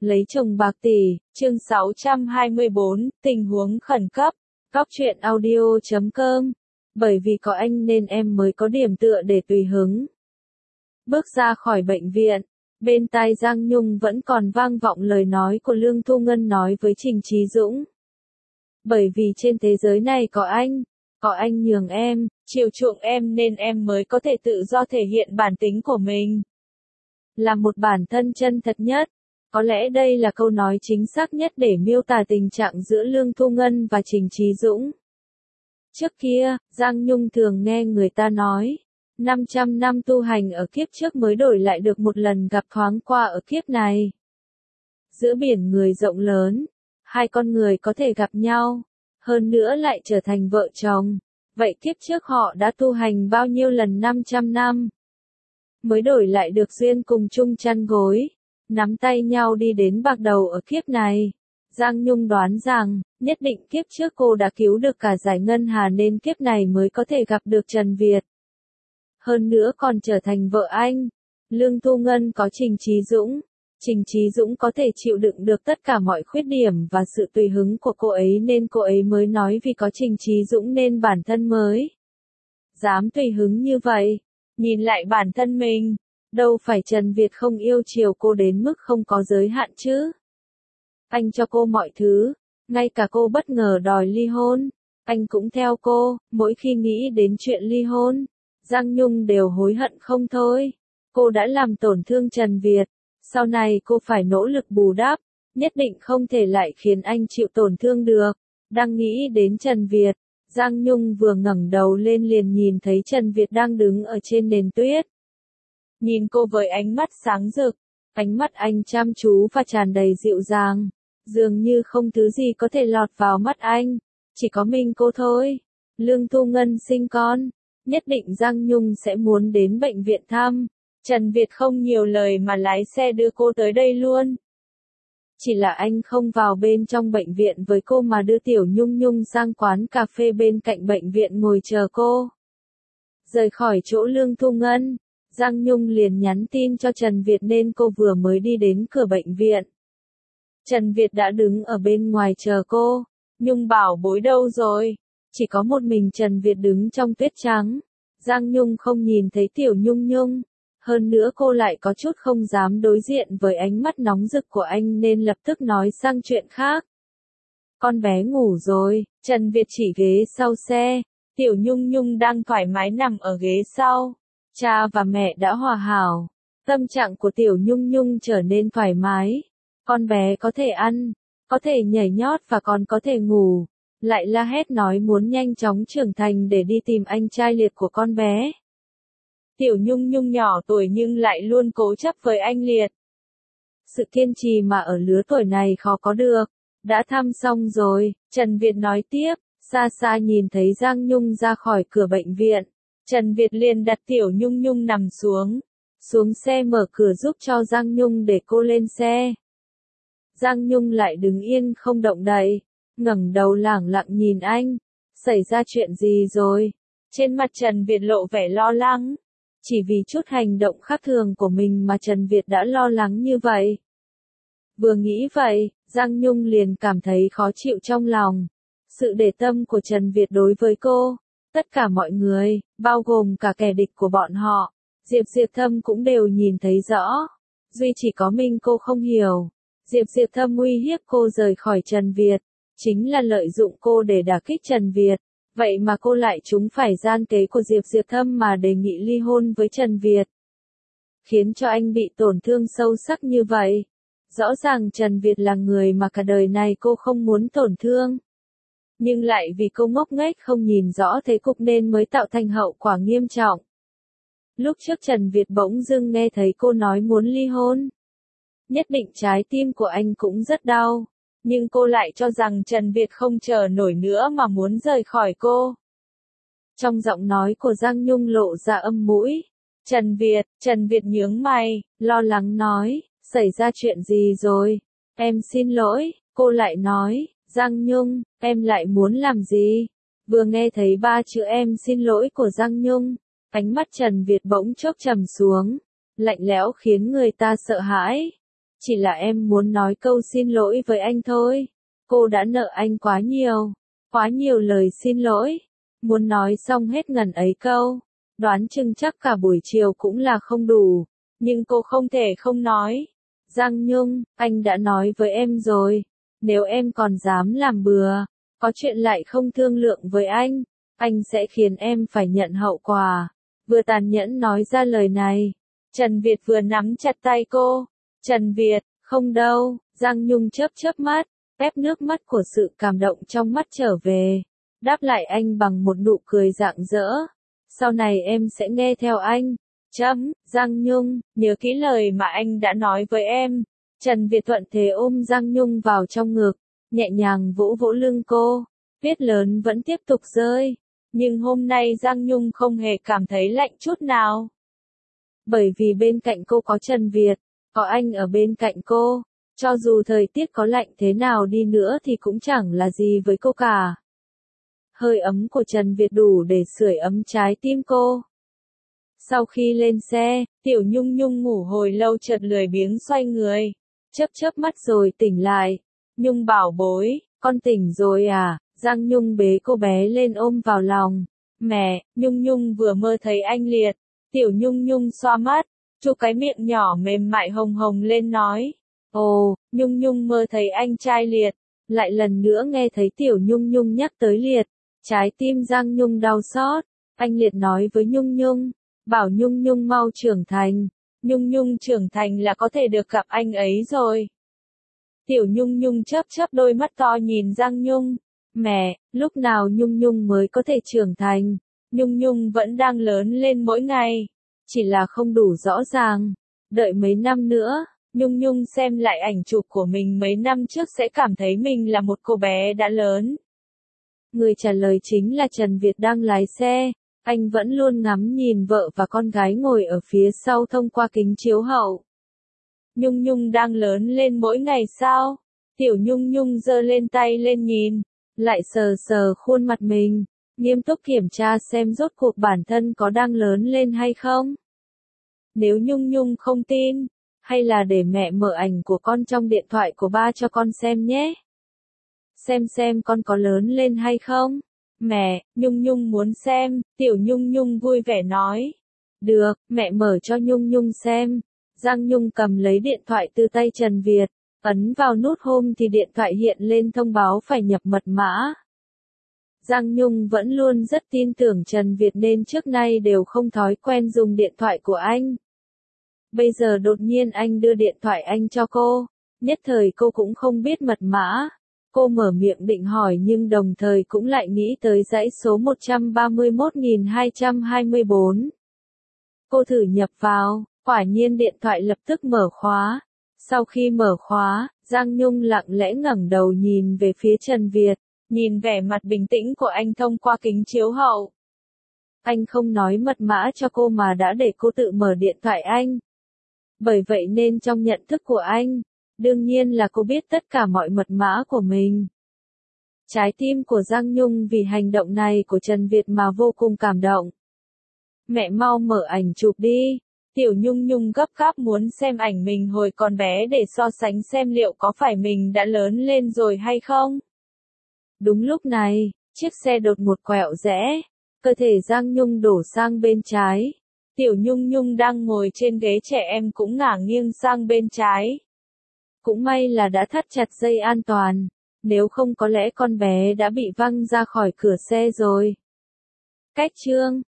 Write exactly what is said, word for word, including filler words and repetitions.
Lấy chồng bạc tỷ, chương sáu trăm hai mươi bốn, tình huống khẩn cấp, góc truyện audio chấm com. Bởi vì có anh nên em mới có điểm tựa để tùy hứng. Bước ra khỏi bệnh viện, bên tai Giang Nhung vẫn còn vang vọng lời nói của Lương Thu Ngân nói với Trình Chí Dũng. Bởi vì trên thế giới này có anh, có anh nhường em, chiều chuộng em nên em mới có thể tự do thể hiện bản tính của mình. Là một bản thân chân thật nhất. Có lẽ đây là câu nói chính xác nhất để miêu tả tình trạng giữa Lương Thu Ngân và Trình Chí Dũng. Trước kia, Giang Nhung thường nghe người ta nói, năm trăm năm tu hành ở kiếp trước mới đổi lại được một lần gặp thoáng qua ở kiếp này. Giữa biển người rộng lớn, hai con người có thể gặp nhau, hơn nữa lại trở thành vợ chồng. Vậy kiếp trước họ đã tu hành bao nhiêu lần năm trăm năm? Mới đổi lại được duyên cùng chung chăn gối, nắm tay nhau đi đến bạc đầu ở kiếp này. Giang Nhung đoán rằng, nhất định kiếp trước cô đã cứu được cả giải ngân hà nên kiếp này mới có thể gặp được Trần Việt. Hơn nữa còn trở thành vợ anh. Lương Thu Ngân có Trình Chí Dũng. Trình Chí Dũng có thể chịu đựng được tất cả mọi khuyết điểm và sự tùy hứng của cô ấy nên cô ấy mới nói vì có Trình Chí Dũng nên bản thân mới dám tùy hứng như vậy. Nhìn lại bản thân mình, đâu phải Trần Việt không yêu chiều cô đến mức không có giới hạn chứ. Anh cho cô mọi thứ, ngay cả cô bất ngờ đòi ly hôn, anh cũng theo cô. Mỗi khi nghĩ đến chuyện ly hôn, Giang Nhung đều hối hận không thôi. Cô đã làm tổn thương Trần Việt, sau này cô phải nỗ lực bù đắp, nhất định không thể lại khiến anh chịu tổn thương được. Đang nghĩ đến Trần Việt, Giang Nhung vừa ngẩng đầu lên liền nhìn thấy Trần Việt đang đứng ở trên nền tuyết. Nhìn cô với ánh mắt sáng rực, ánh mắt anh chăm chú và tràn đầy dịu dàng, dường như không thứ gì có thể lọt vào mắt anh, chỉ có mình cô thôi. Lương Thu Ngân sinh con, nhất định Giang Nhung sẽ muốn đến bệnh viện thăm. Trần Việt không nhiều lời mà lái xe đưa cô tới đây luôn. Chỉ là anh không vào bên trong bệnh viện với cô mà đưa Tiểu Nhung Nhung sang quán cà phê bên cạnh bệnh viện ngồi chờ cô. Rời khỏi chỗ Lương Thu Ngân, Giang Nhung liền nhắn tin cho Trần Việt nên cô vừa mới đi đến cửa bệnh viện. Trần Việt đã đứng ở bên ngoài chờ cô. Nhung bảo bối đâu rồi? Chỉ có một mình Trần Việt đứng trong tuyết trắng. Giang Nhung không nhìn thấy Tiểu Nhung Nhung. Hơn nữa cô lại có chút không dám đối diện với ánh mắt nóng rực của anh nên lập tức nói sang chuyện khác. Con bé ngủ rồi. Trần Việt chỉ ghế sau xe. Tiểu Nhung Nhung đang thoải mái nằm ở ghế sau. Cha và mẹ đã hòa hảo. Tâm trạng của Tiểu Nhung Nhung trở nên thoải mái. Con bé có thể ăn, có thể nhảy nhót và còn có thể ngủ. Lại la hét nói muốn nhanh chóng trưởng thành để đi tìm anh trai liệt của con bé. Tiểu Nhung Nhung nhỏ tuổi nhưng lại luôn cố chấp với anh liệt. Sự kiên trì mà ở lứa tuổi này khó có được. Đã thăm xong rồi, Trần Việt nói tiếp, xa xa nhìn thấy Giang Nhung ra khỏi cửa bệnh viện. Trần Việt liền đặt Tiểu Nhung Nhung nằm xuống. Xuống xe mở cửa giúp cho Giang Nhung để cô lên xe. Giang Nhung lại đứng yên không động đậy, ngẩng đầu lẳng lặng nhìn anh. Xảy ra chuyện gì rồi? Trên mặt Trần Việt lộ vẻ lo lắng. Chỉ vì chút hành động khác thường của mình mà Trần Việt đã lo lắng như vậy. Vừa nghĩ vậy, Giang Nhung liền cảm thấy khó chịu trong lòng. Sự để tâm của Trần Việt đối với cô, tất cả mọi người, bao gồm cả kẻ địch của bọn họ, Diệp Diệp Thâm cũng đều nhìn thấy rõ. Duy chỉ có mình cô không hiểu. Diệp Diệp Thâm uy hiếp cô rời khỏi Trần Việt, chính là lợi dụng cô để đả kích Trần Việt. Vậy mà cô lại trúng phải gian kế của Diệp Diệp Thâm mà đề nghị ly hôn với Trần Việt. Khiến cho anh bị tổn thương sâu sắc như vậy. Rõ ràng Trần Việt là người mà cả đời này cô không muốn tổn thương. Nhưng lại vì cô ngốc nghếch không nhìn rõ thế cục nên mới tạo thành hậu quả nghiêm trọng. Lúc trước Trần Việt bỗng dưng nghe thấy cô nói muốn ly hôn. Nhất định trái tim của anh cũng rất đau. Nhưng cô lại cho rằng Trần Việt không chờ nổi nữa mà muốn rời khỏi cô. Trong giọng nói của Giang Nhung lộ ra âm mũi. Trần Việt, Trần Việt nhướng mày, lo lắng nói, xảy ra chuyện gì rồi? Em xin lỗi, cô lại nói, Giang Nhung, em lại muốn làm gì? Vừa nghe thấy ba chữ em xin lỗi của Giang Nhung, ánh mắt Trần Việt bỗng chốc trầm xuống, lạnh lẽo khiến người ta sợ hãi. Chỉ là em muốn nói câu xin lỗi với anh thôi. Cô đã nợ anh quá nhiều, quá nhiều lời xin lỗi. Muốn nói xong hết ngần ấy câu, đoán chừng chắc cả buổi chiều cũng là không đủ, nhưng cô không thể không nói. Giang Nhung, anh đã nói với em rồi, nếu em còn dám làm bừa, có chuyện lại không thương lượng với anh, anh sẽ khiến em phải nhận hậu quả. Vừa tàn nhẫn nói ra lời này, Trần Việt vừa nắm chặt tay cô. Trần Việt, không đâu, Giang Nhung chớp chớp mắt, ép nước mắt của sự cảm động trong mắt trở về, đáp lại anh bằng một nụ cười rạng rỡ. Sau này em sẽ nghe theo anh. Chấm, Giang Nhung, nhớ kỹ lời mà anh đã nói với em. Trần Việt thuận thế ôm Giang Nhung vào trong ngực, nhẹ nhàng vỗ vỗ lưng cô. Tuyết lớn vẫn tiếp tục rơi, nhưng hôm nay Giang Nhung không hề cảm thấy lạnh chút nào. Bởi vì bên cạnh cô có Trần Việt, có anh ở bên cạnh cô, cho dù thời tiết có lạnh thế nào đi nữa thì cũng chẳng là gì với cô cả. Hơi ấm của Trần Việt đủ để sưởi ấm trái tim cô. Sau khi lên xe, Tiểu Nhung Nhung ngủ hồi lâu chợt lười biếng xoay người, chớp chớp mắt rồi tỉnh lại. Nhung bảo bối, con tỉnh rồi à? Giang Nhung bế cô bé lên ôm vào lòng. Mẹ, Nhung Nhung vừa mơ thấy anh Liệt. Tiểu Nhung Nhung xoa mắt, chu cái miệng nhỏ mềm mại hồng hồng lên nói. Ồ, Nhung Nhung mơ thấy anh trai Liệt. Lại lần nữa nghe thấy Tiểu Nhung Nhung nhắc tới Liệt. Trái tim Giang Nhung đau xót. Anh Liệt nói với Nhung Nhung, bảo Nhung Nhung mau trưởng thành. Nhung Nhung trưởng thành là có thể được gặp anh ấy rồi. Tiểu Nhung Nhung chớp chớp đôi mắt to nhìn Giang Nhung. Mẹ, lúc nào Nhung Nhung mới có thể trưởng thành? Nhung Nhung vẫn đang lớn lên mỗi ngày. Chỉ là không đủ rõ ràng. Đợi mấy năm nữa, Nhung Nhung xem lại ảnh chụp của mình mấy năm trước sẽ cảm thấy mình là một cô bé đã lớn. Người trả lời chính là Trần Việt đang lái xe. Anh vẫn luôn ngắm nhìn vợ và con gái ngồi ở phía sau thông qua kính chiếu hậu. Nhung Nhung đang lớn lên mỗi ngày sao? Tiểu Nhung Nhung giơ lên tay lên nhìn, lại sờ sờ khuôn mặt mình, nghiêm túc kiểm tra xem rốt cuộc bản thân có đang lớn lên hay không. Nếu Nhung Nhung không tin, hay là để mẹ mở ảnh của con trong điện thoại của ba cho con xem nhé. Xem xem con có lớn lên hay không. Mẹ, Nhung Nhung muốn xem, Tiểu Nhung Nhung vui vẻ nói. Được, mẹ mở cho Nhung Nhung xem. Giang Nhung cầm lấy điện thoại từ tay Trần Việt, ấn vào nút Home thì điện thoại hiện lên thông báo phải nhập mật mã. Giang Nhung vẫn luôn rất tin tưởng Trần Việt nên trước nay đều không thói quen dùng điện thoại của anh. Bây giờ đột nhiên anh đưa điện thoại anh cho cô, nhất thời cô cũng không biết mật mã. Cô mở miệng định hỏi nhưng đồng thời cũng lại nghĩ tới dãy số một trăm ba mươi mốt nghìn hai trăm hai mươi bốn. Cô thử nhập vào, quả nhiên điện thoại lập tức mở khóa. Sau khi mở khóa, Giang Nhung lặng lẽ ngẩng đầu nhìn về phía Trần Việt, nhìn vẻ mặt bình tĩnh của anh thông qua kính chiếu hậu. Anh không nói mật mã cho cô mà đã để cô tự mở điện thoại anh. Bởi vậy nên trong nhận thức của anh, đương nhiên là cô biết tất cả mọi mật mã của mình. Trái tim của Giang Nhung vì hành động này của Trần Việt mà vô cùng cảm động. Mẹ mau mở ảnh chụp đi. Tiểu Nhung Nhung gấp gáp muốn xem ảnh mình hồi còn bé để so sánh xem liệu có phải mình đã lớn lên rồi hay không. Đúng lúc này, chiếc xe đột ngột quẹo rẽ, cơ thể Giang Nhung đổ sang bên trái. Tiểu Nhung Nhung đang ngồi trên ghế trẻ em cũng ngả nghiêng sang bên trái. Cũng may là đã thắt chặt dây an toàn, nếu không có lẽ con bé đã bị văng ra khỏi cửa xe rồi. Cách chương